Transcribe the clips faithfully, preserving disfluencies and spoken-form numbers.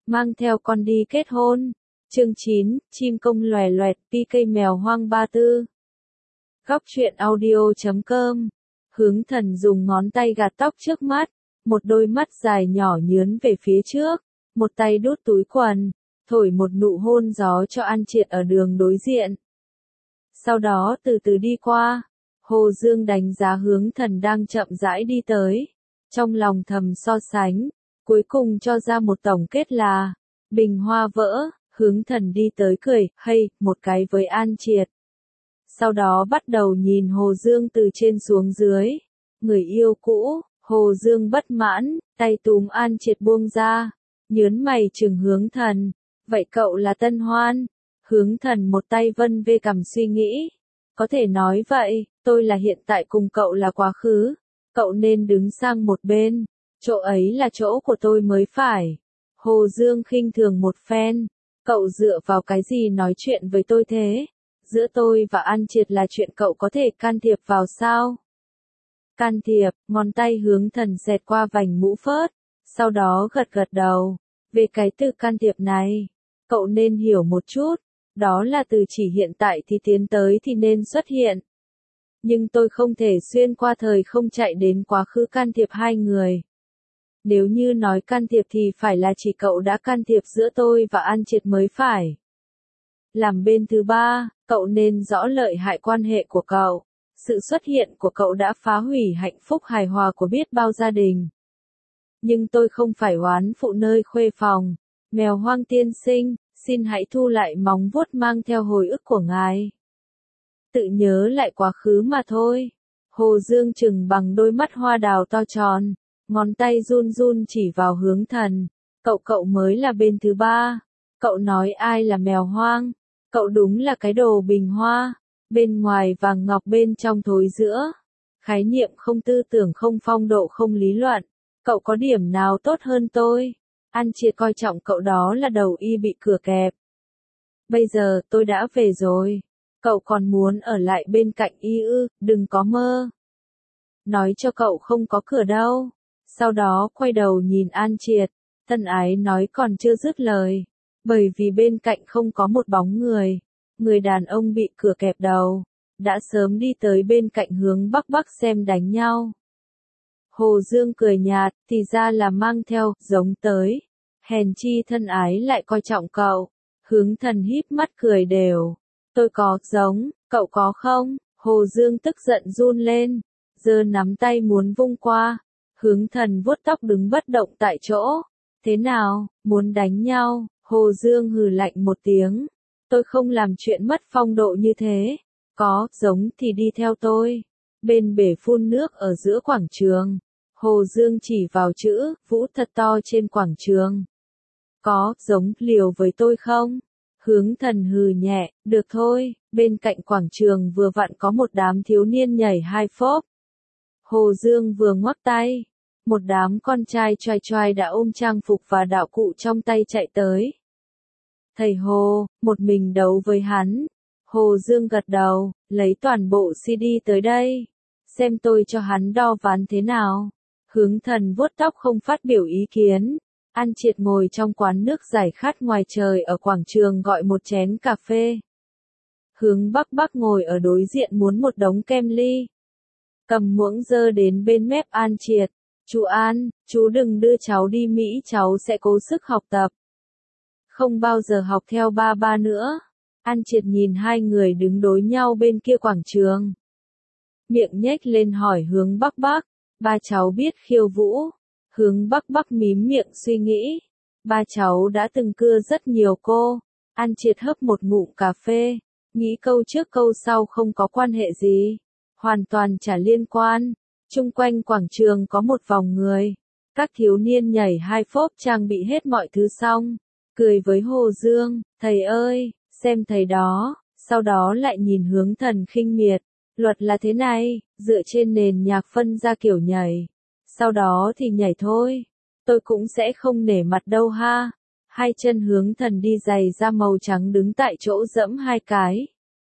mang theo con đi kết hôn. Chương chín, chim công lòe loẹt, pê ca mèo hoang ba tư. Góc truyện audio chấm com. Hướng Thần dùng ngón tay gạt tóc trước mắt, một đôi mắt dài nhỏ nhướn về phía trước, một tay đút túi quần, thổi một nụ hôn gió cho An Triệt ở đường đối diện. Sau đó từ từ đi qua, Hồ Dương đánh giá Hướng Thần đang chậm rãi đi tới, trong lòng thầm so sánh, cuối cùng cho ra một tổng kết là, bình hoa vỡ. Hướng Thần đi tới cười, hay, một cái với An Triệt. Sau đó bắt đầu nhìn Hồ Dương từ trên xuống dưới. Người yêu cũ, Hồ Dương bất mãn, tay túm An Triệt buông ra. Nhớn mày chừng Hướng Thần. Vậy cậu là Tân Hoan? Hướng Thần một tay vân về cằm suy nghĩ. Có thể nói vậy, tôi là hiện tại cùng cậu là quá khứ. Cậu nên đứng sang một bên. Chỗ ấy là chỗ của tôi mới phải. Hồ Dương khinh thường một phen. Cậu dựa vào cái gì nói chuyện với tôi thế? Giữa tôi và An Triệt là chuyện cậu có thể can thiệp vào sao? Can thiệp, ngón tay Hướng Thần xẹt qua vành mũ phớt, sau đó gật gật đầu. Về cái từ can thiệp này, cậu nên hiểu một chút, đó là từ chỉ hiện tại thì tiến tới thì nên xuất hiện. Nhưng tôi không thể xuyên qua thời không chạy đến quá khứ can thiệp hai người. Nếu như nói can thiệp thì phải là chỉ cậu đã can thiệp giữa tôi và An Triệt mới phải. Làm bên thứ ba, cậu nên rõ lợi hại quan hệ của cậu. Sự xuất hiện của cậu đã phá hủy hạnh phúc hài hòa của biết bao gia đình. Nhưng tôi không phải oán phụ nơi khuê phòng. Mèo hoang tiên sinh, xin hãy thu lại móng vuốt mang theo hồi ức của ngài. Tự nhớ lại quá khứ mà thôi. Hồ Dương trừng bằng đôi mắt hoa đào to tròn. Ngón tay run run chỉ vào Hướng Thần. Cậu cậu mới là bên thứ ba. Cậu nói ai là mèo hoang. Cậu đúng là cái đồ bình hoa. Bên ngoài vàng ngọc bên trong thối giữa. Khái niệm không tư tưởng không phong độ không lý luận. Cậu có điểm nào tốt hơn tôi? An Triệt coi trọng cậu đó là đầu y bị cửa kẹp. Bây giờ tôi đã về rồi. Cậu còn muốn ở lại bên cạnh y ư, đừng có mơ. Nói cho cậu không có cửa đâu. Sau đó quay đầu nhìn An Triệt, Tân Ái nói còn chưa dứt lời, bởi vì bên cạnh không có một bóng người, người đàn ông bị cửa kẹp đầu, đã sớm đi tới bên cạnh hướng bắc bắc xem đánh nhau. Hồ Dương cười nhạt, thì ra là mang theo, giống tới, hèn chi Thân Ái lại coi trọng cậu. Hướng Thần híp mắt cười đều, tôi có giống, cậu có không? Hồ Dương tức giận run lên, giơ nắm tay muốn vung qua. Hướng Thần vuốt tóc đứng bất động tại chỗ. Thế nào, muốn đánh nhau? Hồ Dương hừ lạnh một tiếng. Tôi không làm chuyện mất phong độ như thế. Có, giống thì đi theo tôi. Bên bể phun nước ở giữa quảng trường. Hồ Dương chỉ vào chữ, Vũ thật to trên quảng trường. Có, giống, liều với tôi không? Hướng Thần hừ nhẹ, được thôi. Bên cạnh quảng trường vừa vặn có một đám thiếu niên nhảy hai phốp. Hồ Dương vừa ngoắc tay, một đám con trai choai choai đã ôm trang phục và đạo cụ trong tay chạy tới. Thầy Hồ, một mình đấu với hắn. Hồ Dương gật đầu, lấy toàn bộ xê đê tới đây. Xem tôi cho hắn đo ván thế nào. Hướng Thần vuốt tóc không phát biểu ý kiến. An Triệt ngồi trong quán nước giải khát ngoài trời ở quảng trường gọi một chén cà phê. Hướng Bắc Bắc ngồi ở đối diện muốn một đống kem ly. Cầm muỗng dơ đến bên mép An Triệt. Chú An, chú đừng đưa cháu đi Mỹ, cháu sẽ cố sức học tập. Không bao giờ học theo ba ba nữa. An Triệt nhìn hai người đứng đối nhau bên kia quảng trường. Miệng nhếch lên hỏi Hướng Bắc Bắc, ba cháu biết khiêu vũ. Hướng Bắc Bắc mím miệng suy nghĩ. Ba cháu đã từng cưa rất nhiều cô. An Triệt hấp một ngụm cà phê. Nghĩ câu trước câu sau không có quan hệ gì. Hoàn toàn chả liên quan. Chung quanh quảng trường có một vòng người. Các thiếu niên nhảy hai phốp trang bị hết mọi thứ xong. Cười với Hồ Dương, thầy ơi, xem thầy đó. Sau đó lại nhìn Hướng Thần khinh miệt. Luật là thế này, dựa trên nền nhạc phân ra kiểu nhảy. Sau đó thì nhảy thôi. Tôi cũng sẽ không nể mặt đâu ha. Hai chân Hướng Thần đi giày da màu trắng đứng tại chỗ dẫm hai cái.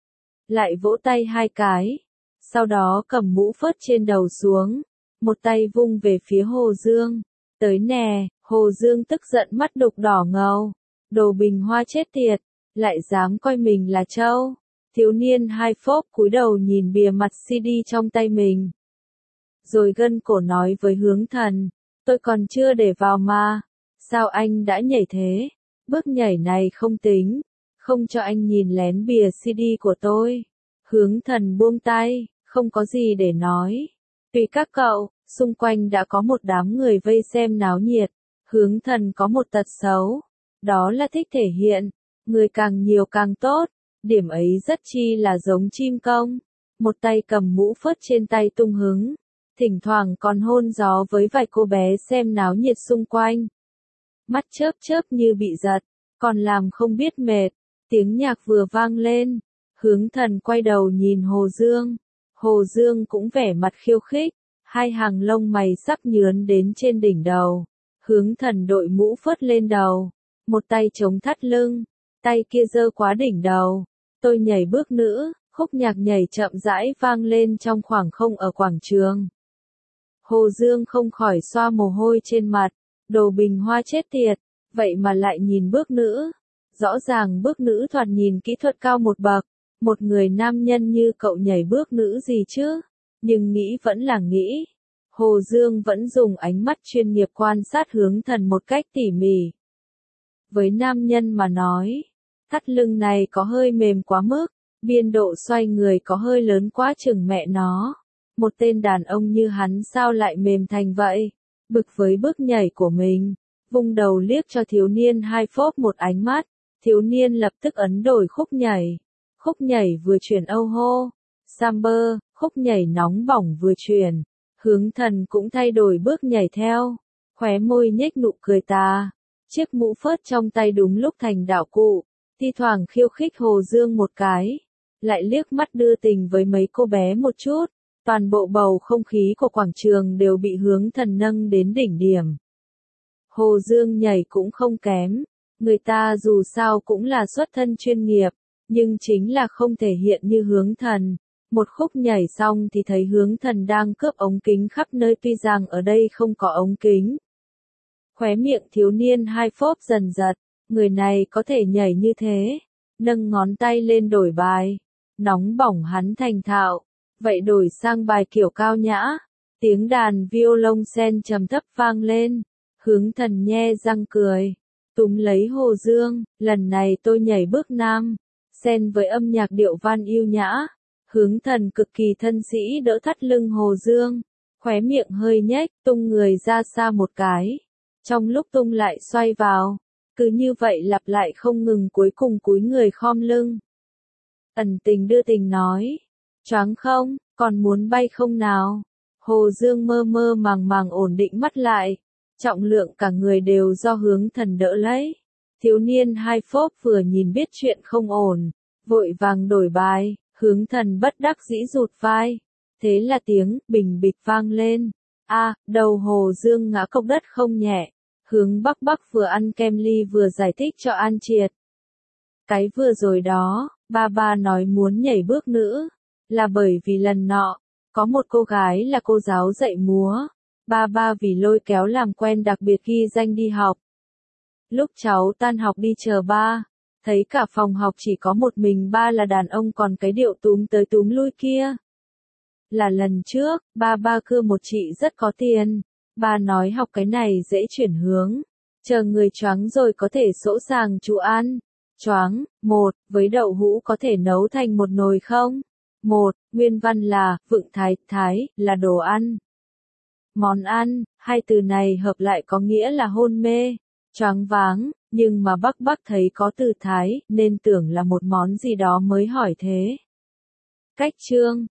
Lại vỗ tay hai cái. Sau đó cầm mũ phớt trên đầu xuống. Một tay vung về phía Hồ Dương. Tới nè, Hồ Dương tức giận mắt đục đỏ ngầu. Đồ bình hoa chết tiệt, lại dám coi mình là trâu. Thiếu niên hai phốp cúi đầu nhìn bìa mặt xê đê trong tay mình. Rồi gân cổ nói với Hướng Thần, tôi còn chưa để vào mà. Sao anh đã nhảy thế? Bước nhảy này không tính. Không cho anh nhìn lén bìa xê đê của tôi. Hướng Thần buông tay, không có gì để nói. Tùy các cậu, xung quanh đã có một đám người vây xem náo nhiệt. Hướng Thần có một tật xấu. Đó là thích thể hiện. Người càng nhiều càng tốt. Điểm ấy rất chi là giống chim công. Một tay cầm mũ phớt trên tay tung hứng. Thỉnh thoảng còn hôn gió với vài cô bé xem náo nhiệt xung quanh. Mắt chớp chớp như bị giật, còn làm không biết mệt. Tiếng nhạc vừa vang lên. Hướng Thần quay đầu nhìn Hồ Dương. Hồ Dương cũng vẻ mặt khiêu khích. Hai hàng lông mày sắp nhướn đến trên đỉnh đầu. Hướng Thần đội mũ phớt lên đầu. Một tay chống thắt lưng. Tay kia giơ quá đỉnh đầu. Tôi nhảy bước nữa. Khúc nhạc nhảy chậm rãi vang lên trong khoảng không ở quảng trường. Hồ Dương không khỏi xoa mồ hôi trên mặt. Đồ bình hoa chết tiệt. Vậy mà lại nhìn bước nữ. Rõ ràng bước nữ thoạt nhìn kỹ thuật cao một bậc. Một người nam nhân như cậu nhảy bước nữ gì chứ? Nhưng nghĩ vẫn là nghĩ. Hồ Dương vẫn dùng ánh mắt chuyên nghiệp quan sát Hướng Thần một cách tỉ mỉ. Với nam nhân mà nói, thắt lưng này có hơi mềm quá mức, biên độ xoay người có hơi lớn quá chừng mẹ nó. Một tên đàn ông như hắn sao lại mềm thành vậy? Bực với bước nhảy của mình, vung đầu liếc cho thiếu niên hai phốp một ánh mắt, thiếu niên lập tức ấn đổi khúc nhảy. Khúc nhảy vừa chuyển âu hô, Samber, khúc nhảy nóng bỏng vừa chuyển, Hướng Thần cũng thay đổi bước nhảy theo, khóe môi nhếch nụ cười tà, chiếc mũ phớt trong tay đúng lúc thành đạo cụ, thi thoảng khiêu khích Hồ Dương một cái, lại liếc mắt đưa tình với mấy cô bé một chút, toàn bộ bầu không khí của quảng trường đều bị Hướng Thần nâng đến đỉnh điểm. Hồ Dương nhảy cũng không kém, người ta dù sao cũng là xuất thân chuyên nghiệp. Nhưng chính là không thể hiện như Hướng Thần. Một khúc nhảy xong thì thấy Hướng Thần đang cướp ống kính khắp nơi tuy rằng ở đây không có ống kính. Khóe miệng thiếu niên hai phốp dần giật, người này có thể nhảy như thế. Nâng ngón tay lên đổi bài. Nóng bỏng hắn thành thạo. Vậy đổi sang bài kiểu cao nhã. Tiếng đàn violon trầm thấp vang lên. Hướng Thần nhe răng cười. Túm lấy Hồ Dương, lần này tôi nhảy bước nam. Xen với âm nhạc điệu văn yêu nhã, Hướng Thần cực kỳ thân sĩ đỡ thắt lưng Hồ Dương, khóe miệng hơi nhếch, tung người ra xa một cái. Trong lúc tung lại xoay vào, cứ như vậy lặp lại không ngừng cuối cùng cúi người khom lưng. Ẩn tình đưa tình nói, choáng không, còn muốn bay không nào? Hồ Dương mơ mơ màng màng ổn định mắt lại, trọng lượng cả người đều do Hướng Thần đỡ lấy. Thiếu niên hai phốp vừa nhìn biết chuyện không ổn, vội vàng đổi bài, Hướng Thần bất đắc dĩ rụt vai. Thế là tiếng bình bịch vang lên. A, à, đầu Hồ Dương ngã cộc đất không nhẹ. Hướng Bắc Bắc vừa ăn kem ly vừa giải thích cho An Triệt. Cái vừa rồi đó, ba ba nói muốn nhảy bước nữ, là bởi vì lần nọ, có một cô gái là cô giáo dạy múa. Ba ba vì lôi kéo làm quen đặc biệt ghi danh đi học. Lúc cháu tan học đi chờ ba, thấy cả phòng học chỉ có một mình ba là đàn ông còn cái điệu túm tới túm lui kia. Là lần trước, ba ba cưa một chị rất có tiền. Ba nói học cái này dễ chuyển hướng. Chờ người choáng rồi có thể sỗ sàng chú ăn. Choáng, một, với đậu hũ có thể nấu thành một nồi không? Một, nguyên văn là, vựng thái, thái, là đồ ăn. Món ăn, hai từ này hợp lại có nghĩa là hôn mê, choáng váng, nhưng mà Bắc Bắc thấy có từ thái, nên tưởng là một món gì đó mới hỏi thế. Cách chương